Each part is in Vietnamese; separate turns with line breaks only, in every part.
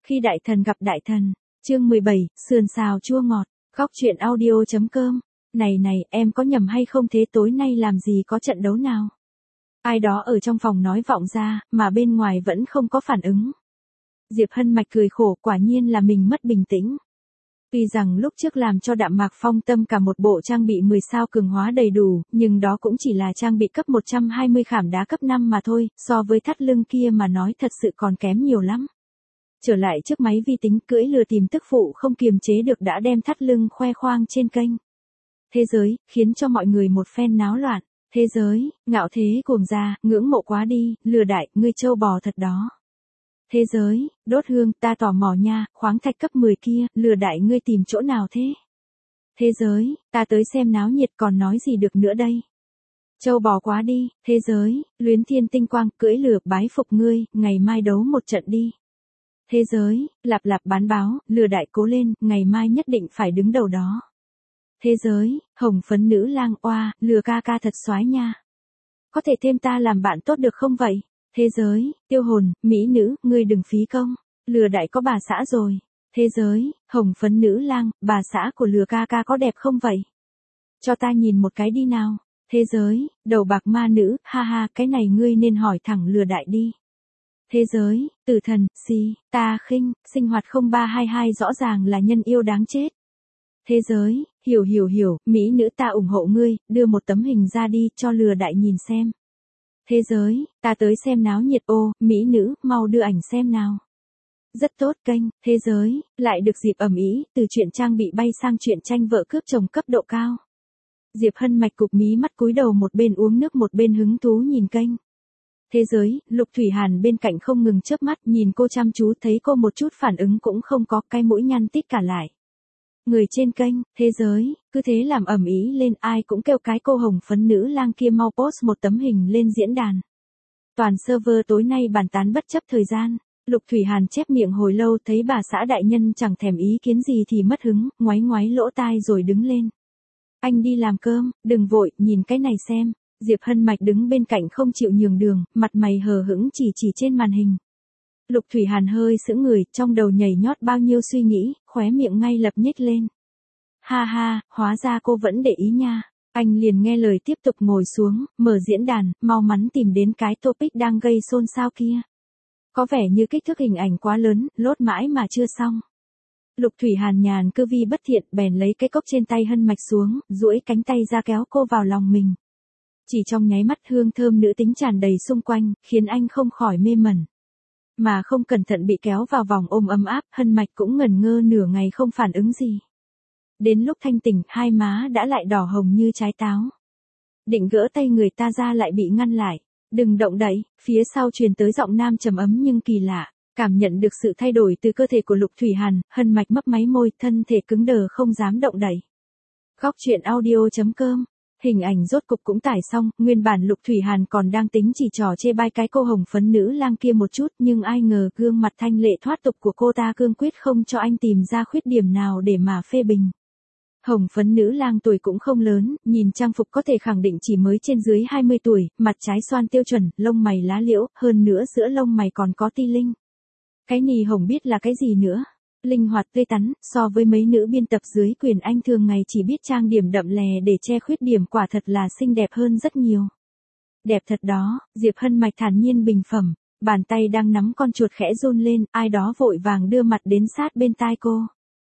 Khi đại thần gặp đại thần, chương 17, sườn xào chua ngọt, góc truyện audio.com. Này, em có nhầm hay không thế, tối nay làm gì có trận đấu nào? Ai đó ở trong phòng nói vọng ra, mà bên ngoài vẫn không có phản ứng. Diệp Hân Mạch cười khổ, quả nhiên là mình mất bình tĩnh. Tuy rằng lúc trước làm cho Đạm Mạc Phong Tâm cả một bộ trang bị 10 sao cường hóa đầy đủ, nhưng đó cũng chỉ là trang bị cấp 120 khảm đá cấp 5 mà thôi, so với thắt lưng kia mà nói thật sự còn kém nhiều lắm. Trở lại trước máy vi tính cưỡi lừa tìm tức phụ không kiềm chế được đã đem thắt lưng khoe khoang trên kênh Thế Giới, khiến cho mọi người một phen náo loạn. Thế Giới, ngạo thế cuồng ra, ngưỡng mộ quá đi, lừa đại, ngươi trâu bò thật đó. Thế Giới, đốt hương, ta tò mò nha, khoáng thạch cấp 10 kia, lừa đại ngươi tìm chỗ nào thế? Thế Giới, ta tới xem náo nhiệt còn nói gì được nữa đây? Trâu bò quá đi, Thế Giới, luyến thiên tinh quang, cưỡi lừa, bái phục ngươi, ngày mai đấu một trận đi. Thế Giới, lạp lạp bán báo, lừa đại cố lên, ngày mai nhất định phải đứng đầu đó. Thế Giới, hồng phấn nữ lang oa, lừa ca ca thật soái nha. Có thể thêm ta làm bạn tốt được không vậy? Thế Giới, tiêu hồn, mỹ nữ, ngươi đừng phí công, lừa đại có bà xã rồi. Thế Giới, hồng phấn nữ lang, bà xã của lừa ca ca có đẹp không vậy? Cho ta nhìn một cái đi nào. Thế Giới, đầu bạc ma nữ, ha ha, cái này ngươi nên hỏi thẳng lừa đại đi. Thế Giới, tử thần, ta khinh, sinh hoạt 0322 rõ ràng là nhân yêu đáng chết. Thế Giới, hiểu, mỹ nữ ta ủng hộ ngươi, đưa một tấm hình ra đi cho lừa đại nhìn xem. Thế Giới, ta tới xem náo nhiệt, ô, mỹ nữ, mau đưa ảnh xem nào. Rất tốt kênh, Thế Giới, lại được dịp ầm ĩ, từ chuyện trang bị bay sang chuyện tranh vợ cướp chồng cấp độ cao. Diệp Hân Mạch cụp mí mắt cúi đầu một bên uống nước một bên hứng thú nhìn kênh Thế Giới, Lục Thủy Hàn bên cạnh không ngừng chớp mắt nhìn cô chăm chú, thấy cô một chút phản ứng cũng không có, cái mũi nhăn tít cả lại. Người trên kênh Thế Giới, cứ thế làm ầm ĩ lên, ai cũng kêu cái cô hồng phấn nữ lang kia mau post một tấm hình lên diễn đàn. Toàn server tối nay bàn tán bất chấp thời gian. Lục Thủy Hàn chép miệng hồi lâu thấy bà xã đại nhân chẳng thèm ý kiến gì thì mất hứng, ngoáy lỗ tai rồi đứng lên. Anh đi làm cơm, đừng vội, nhìn cái này xem. Diệp Hân Mạch đứng bên cạnh không chịu nhường đường, mặt mày hờ hững chỉ trên màn hình. Lục Thủy Hàn hơi sững người, trong đầu nhảy nhót bao nhiêu suy nghĩ, khóe miệng ngay lập nhếch lên. Ha, hóa ra cô vẫn để ý nha. Anh liền nghe lời tiếp tục ngồi xuống, mở diễn đàn, mau mắn tìm đến cái topic đang gây xôn xao kia. Có vẻ như kích thước hình ảnh quá lớn, lốt mãi mà chưa xong. Lục Thủy Hàn nhàn cư vi bất thiện bèn lấy cái cốc trên tay Hân Mạch xuống, duỗi cánh tay ra kéo cô vào lòng mình. Chỉ trong nháy mắt hương thơm nữ tính tràn đầy xung quanh, khiến anh không khỏi mê mẩn. Mà không cẩn thận bị kéo vào vòng ôm ấm áp, Hân Mạch cũng ngẩn ngơ nửa ngày không phản ứng gì. Đến lúc thanh tỉnh, hai má đã lại đỏ hồng như trái táo. Định gỡ tay người ta ra lại bị ngăn lại. Đừng động đậy, phía sau truyền tới giọng nam trầm ấm nhưng kỳ lạ. Cảm nhận được sự thay đổi từ cơ thể của Lục Thủy Hàn, Hân Mạch mấp máy môi, thân thể cứng đờ không dám động đậy. Góc truyện audio.com. Hình ảnh rốt cục cũng tải xong, nguyên bản Lục Thủy Hàn còn đang tính chỉ trò chê bai cái cô hồng phấn nữ lang kia một chút, nhưng ai ngờ gương mặt thanh lệ thoát tục của cô ta cương quyết không cho anh tìm ra khuyết điểm nào để mà phê bình. Hồng phấn nữ lang tuổi cũng không lớn, nhìn trang phục có thể khẳng định chỉ mới trên dưới 20 tuổi, mặt trái xoan tiêu chuẩn, lông mày lá liễu, hơn nữa giữa lông mày còn có ti linh. Cái nì hồng biết là cái gì nữa. Linh hoạt tươi tắn, so với mấy nữ biên tập dưới quyền anh thường ngày chỉ biết trang điểm đậm lè để che khuyết điểm quả thật là xinh đẹp hơn rất nhiều. Đẹp thật đó, Diệp Hân Mạch thản nhiên bình phẩm, bàn tay đang nắm con chuột khẽ run lên, ai đó vội vàng đưa mặt đến sát bên tai cô.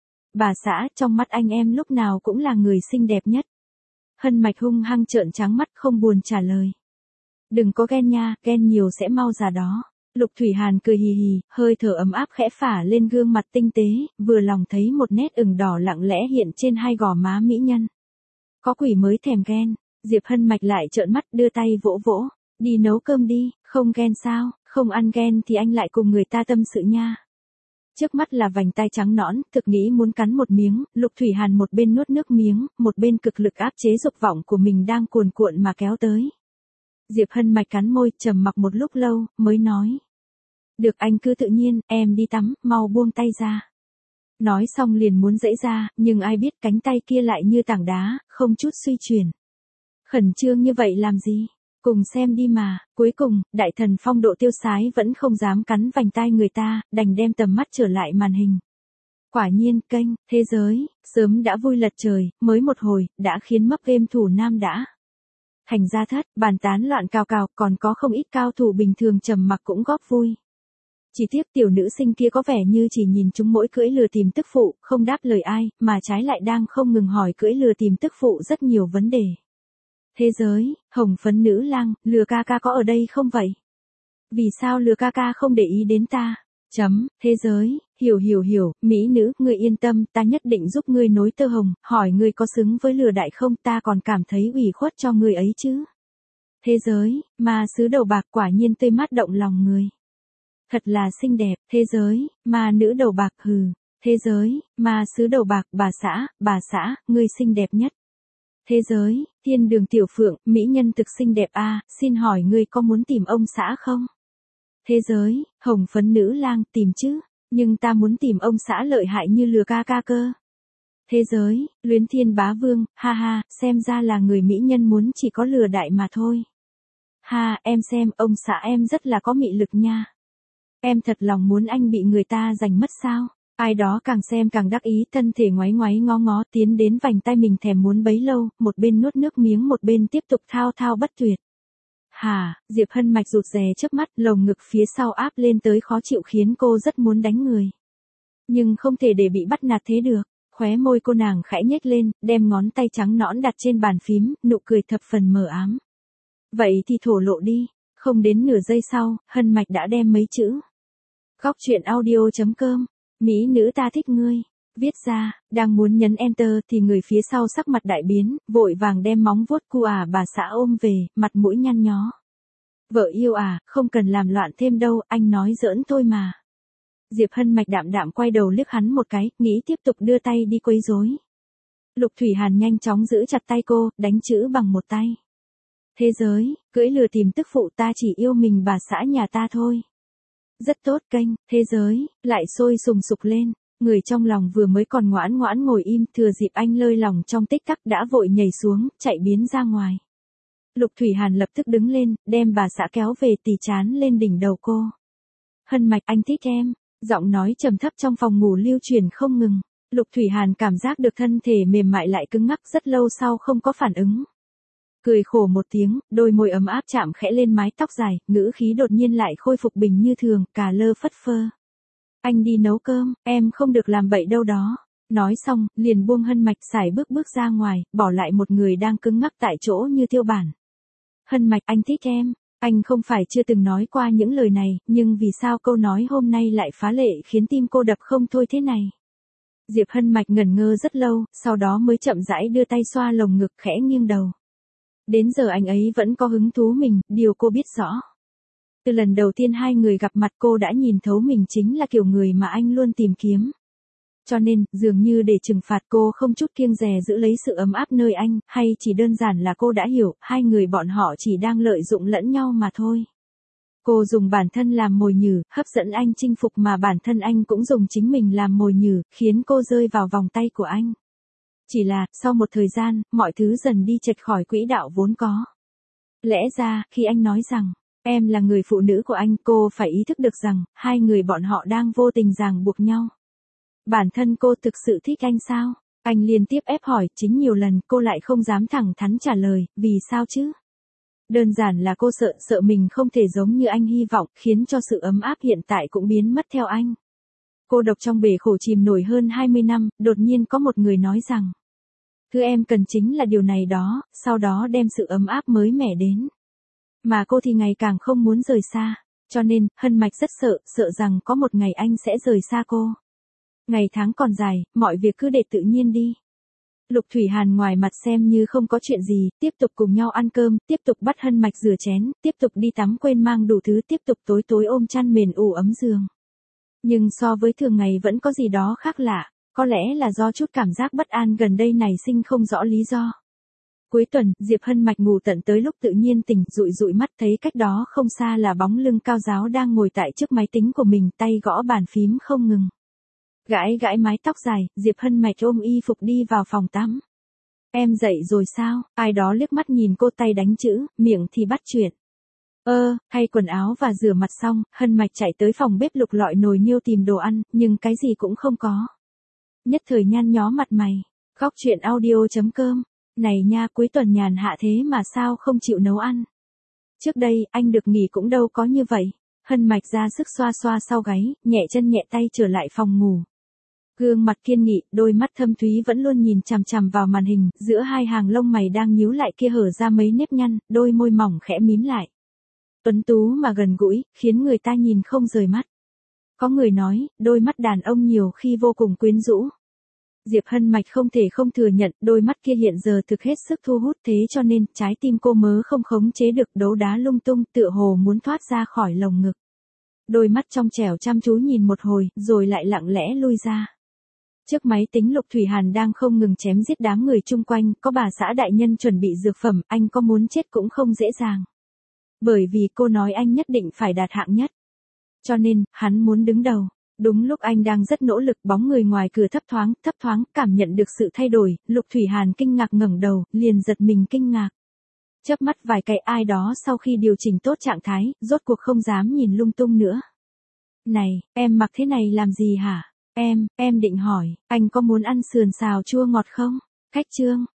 Bà xã, trong mắt anh em lúc nào cũng là người xinh đẹp nhất. Hân Mạch hung hăng trợn trắng mắt không buồn trả lời. Đừng có ghen nha, ghen nhiều sẽ mau già đó. Lục Thủy Hàn cười hì hì, hơi thở ấm áp khẽ phả lên gương mặt tinh tế, vừa lòng thấy một nét ửng đỏ lặng lẽ hiện trên hai gò má mỹ nhân. Có quỷ mới thèm ghen, Diệp Hân Mạch lại trợn mắt đưa tay vỗ vỗ, đi nấu cơm đi, không ghen sao, không ăn ghen thì anh lại cùng người ta tâm sự nha. Trước mắt là vành tai trắng nõn, thực nghĩ muốn cắn một miếng, Lục Thủy Hàn một bên nuốt nước miếng, một bên cực lực áp chế dục vọng của mình đang cuồn cuộn mà kéo tới. Diệp Hân Mạch cắn môi, trầm mặc một lúc lâu, mới nói. Được anh cứ tự nhiên, em đi tắm, mau buông tay ra. Nói xong liền muốn giãy ra, nhưng ai biết cánh tay kia lại như tảng đá, không chút suy chuyển. Khẩn trương như vậy làm gì? Cùng xem đi mà, cuối cùng, đại thần phong độ tiêu sái vẫn không dám cắn vành tai người ta, đành đem tầm mắt trở lại màn hình. Quả nhiên, kênh, thế giới, sớm đã vui lật trời, mới một hồi, đã khiến mấp game thủ nam đã thành ra thất, bàn tán loạn cào cào, còn có không ít cao thủ bình thường trầm mặc cũng góp vui. Chỉ tiếc tiểu nữ sinh kia có vẻ như chỉ nhìn chúng mỗi cưỡi lừa tìm tức phụ, không đáp lời ai, mà trái lại đang không ngừng hỏi cưỡi lừa tìm tức phụ rất nhiều vấn đề. Thế giới, hồng phấn nữ lang, lừa ca ca có ở đây không vậy? Vì sao lừa ca ca không để ý đến ta? Thế giới, hiểu, mỹ nữ, ngươi yên tâm, ta nhất định giúp ngươi nối tơ hồng, hỏi ngươi có xứng với lừa đại không, ta còn cảm thấy ủy khuất cho ngươi ấy chứ. Thế giới, ma sứ đầu bạc quả nhiên tươi mát động lòng người. Thật là xinh đẹp, thế giới, ma nữ đầu bạc hừ. Thế giới, ma sứ đầu bạc, bà xã, ngươi xinh đẹp nhất. Thế giới, thiên đường tiểu phượng, mỹ nhân thực xinh đẹp a, xin hỏi ngươi có muốn tìm ông xã không? Thế giới, hồng phấn nữ lang, tìm chứ, nhưng ta muốn tìm ông xã lợi hại như lừa ca ca cơ. Thế giới, luyến thiên bá vương, ha ha, xem ra là người mỹ nhân muốn chỉ có lừa đại mà thôi. Ha, em xem, ông xã em rất là có mị lực nha. Em thật lòng muốn anh bị người ta giành mất sao? Ai đó càng xem càng đắc ý, thân thể ngoáy ngoáy ngó ngó tiến đến vành tay mình thèm muốn bấy lâu, một bên nuốt nước miếng một bên tiếp tục thao thao bất tuyệt. Hà, Diệp Hân Mạch rụt rè chớp mắt, lồng ngực phía sau áp lên tới khó chịu khiến cô rất muốn đánh người. Nhưng không thể để bị bắt nạt thế được, khóe môi cô nàng khẽ nhếch lên, đem ngón tay trắng nõn đặt trên bàn phím, nụ cười thập phần mờ ám. Vậy thì thổ lộ đi, không đến nửa giây sau, Hân Mạch đã đem mấy chữ. Góc truyện audio.com, mỹ nữ ta thích ngươi. Viết ra, đang muốn nhấn enter thì người phía sau sắc mặt đại biến, vội vàng đem móng vuốt cu bà xã ôm về, mặt mũi nhăn nhó. Vợ yêu không cần làm loạn thêm đâu, anh nói giỡn thôi mà. Diệp Hân Mạch đạm đạm quay đầu liếc hắn một cái, nghĩ tiếp tục đưa tay đi quấy rối. Lục Thủy Hàn nhanh chóng giữ chặt tay cô, đánh chữ bằng một tay. Thế giới, cưỡi lừa tìm tức phụ, ta chỉ yêu mình bà xã nhà ta thôi. Rất tốt, kênh, thế giới, lại sôi sùng sục lên. Người trong lòng vừa mới còn ngoãn ngoãn ngồi im, thừa dịp anh lơi lòng trong tích tắc đã vội nhảy xuống, chạy biến ra ngoài. Lục Thủy Hàn lập tức đứng lên, đem bà xã kéo về tì chán lên đỉnh đầu cô. Hân Mạch, anh thích em. Giọng nói trầm thấp trong phòng ngủ lưu truyền không ngừng. Lục Thủy Hàn cảm giác được thân thể mềm mại lại cứng ngắc, rất lâu sau không có phản ứng. Cười khổ một tiếng, đôi môi ấm áp chạm khẽ lên mái tóc dài, ngữ khí đột nhiên lại khôi phục bình như thường, cà lơ phất phơ. Anh đi nấu cơm, em không được làm bậy đâu đó. Nói xong, liền buông Hân Mạch sải bước ra ngoài, bỏ lại một người đang cứng ngắc tại chỗ như tiêu bản. Hân Mạch, anh thích em. Anh không phải chưa từng nói qua những lời này, nhưng vì sao câu nói hôm nay lại phá lệ khiến tim cô đập không thôi thế này? Diệp Hân Mạch ngẩn ngơ rất lâu, sau đó mới chậm rãi đưa tay xoa lồng ngực khẽ nghiêng đầu. Đến giờ anh ấy vẫn có hứng thú mình, điều cô biết rõ. Từ lần đầu tiên hai người gặp mặt cô đã nhìn thấu mình chính là kiểu người mà anh luôn tìm kiếm. Cho nên, dường như để trừng phạt cô không chút kiêng dè giữ lấy sự ấm áp nơi anh, hay chỉ đơn giản là cô đã hiểu, hai người bọn họ chỉ đang lợi dụng lẫn nhau mà thôi. Cô dùng bản thân làm mồi nhử, hấp dẫn anh chinh phục mà bản thân anh cũng dùng chính mình làm mồi nhử, khiến cô rơi vào vòng tay của anh. Chỉ là, sau một thời gian, mọi thứ dần đi chệch khỏi quỹ đạo vốn có. Lẽ ra, khi anh nói rằng, em là người phụ nữ của anh, cô phải ý thức được rằng, hai người bọn họ đang vô tình ràng buộc nhau. Bản thân cô thực sự thích anh sao? Anh liên tiếp ép hỏi, chính nhiều lần cô lại không dám thẳng thắn trả lời, vì sao chứ? Đơn giản là cô sợ mình không thể giống như anh hy vọng, khiến cho sự ấm áp hiện tại cũng biến mất theo anh. Cô độc trong bể khổ chìm nổi hơn 20 năm, đột nhiên có một người nói rằng, thứ em cần chính là điều này đó, sau đó đem sự ấm áp mới mẻ đến. Mà cô thì ngày càng không muốn rời xa, cho nên, Hân Mạch rất sợ rằng có một ngày anh sẽ rời xa cô. Ngày tháng còn dài, mọi việc cứ để tự nhiên đi. Lục Thủy Hàn ngoài mặt xem như không có chuyện gì, tiếp tục cùng nhau ăn cơm, tiếp tục bắt Hân Mạch rửa chén, tiếp tục đi tắm quên mang đủ thứ, tiếp tục tối ôm chăn mền ủ ấm giường. Nhưng so với thường ngày vẫn có gì đó khác lạ, có lẽ là do chút cảm giác bất an gần đây này sinh không rõ lý do. Cuối tuần, Diệp Hân Mạch ngủ tận tới lúc tự nhiên tỉnh, dụi mắt thấy cách đó không xa là bóng lưng cao giáo đang ngồi tại trước máy tính của mình, tay gõ bàn phím không ngừng. Gãi mái tóc dài, Diệp Hân Mạch ôm y phục đi vào phòng tắm. Em dậy rồi sao? Ai đó liếc mắt nhìn cô tay đánh chữ, miệng thì bắt chuyện. Thay quần áo và rửa mặt xong, Hân Mạch chạy tới phòng bếp lục lọi nồi niêu tìm đồ ăn, nhưng cái gì cũng không có. Nhất thời nhăn nhó mặt mày. Khóc chuyện audio.com. Này nha, cuối tuần nhàn hạ thế mà sao không chịu nấu ăn? Trước đây, anh được nghỉ cũng đâu có như vậy. Hân Mạch ra sức xoa xoa sau gáy, nhẹ chân nhẹ tay trở lại phòng ngủ. Gương mặt kiên nghị, đôi mắt thâm thúy vẫn luôn nhìn chằm chằm vào màn hình, giữa hai hàng lông mày đang nhíu lại kia hở ra mấy nếp nhăn, đôi môi mỏng khẽ mím lại. Tuấn tú mà gần gũi, khiến người ta nhìn không rời mắt. Có người nói, đôi mắt đàn ông nhiều khi vô cùng quyến rũ. Diệp Hân Mạch không thể không thừa nhận, đôi mắt kia hiện giờ thực hết sức thu hút, thế cho nên, trái tim cô mớ không khống chế được, đấu đá lung tung, tựa hồ muốn thoát ra khỏi lồng ngực. Đôi mắt trong trẻo chăm chú nhìn một hồi, rồi lại lặng lẽ lui ra. Trước máy tính Lục Thủy Hàn đang không ngừng chém giết đám người chung quanh, có bà xã đại nhân chuẩn bị dược phẩm, anh có muốn chết cũng không dễ dàng. Bởi vì cô nói anh nhất định phải đạt hạng nhất. Cho nên, hắn muốn đứng đầu. Đúng lúc anh đang rất nỗ lực, bóng người ngoài cửa thấp thoáng, cảm nhận được sự thay đổi, Lục Thủy Hàn kinh ngạc ngẩng đầu, liền giật mình kinh ngạc. Chớp mắt vài cái, ai đó sau khi điều chỉnh tốt trạng thái, rốt cuộc không dám nhìn lung tung nữa. Này, em mặc thế này làm gì hả? Em định hỏi, anh có muốn ăn sườn xào chua ngọt không? Khách trương,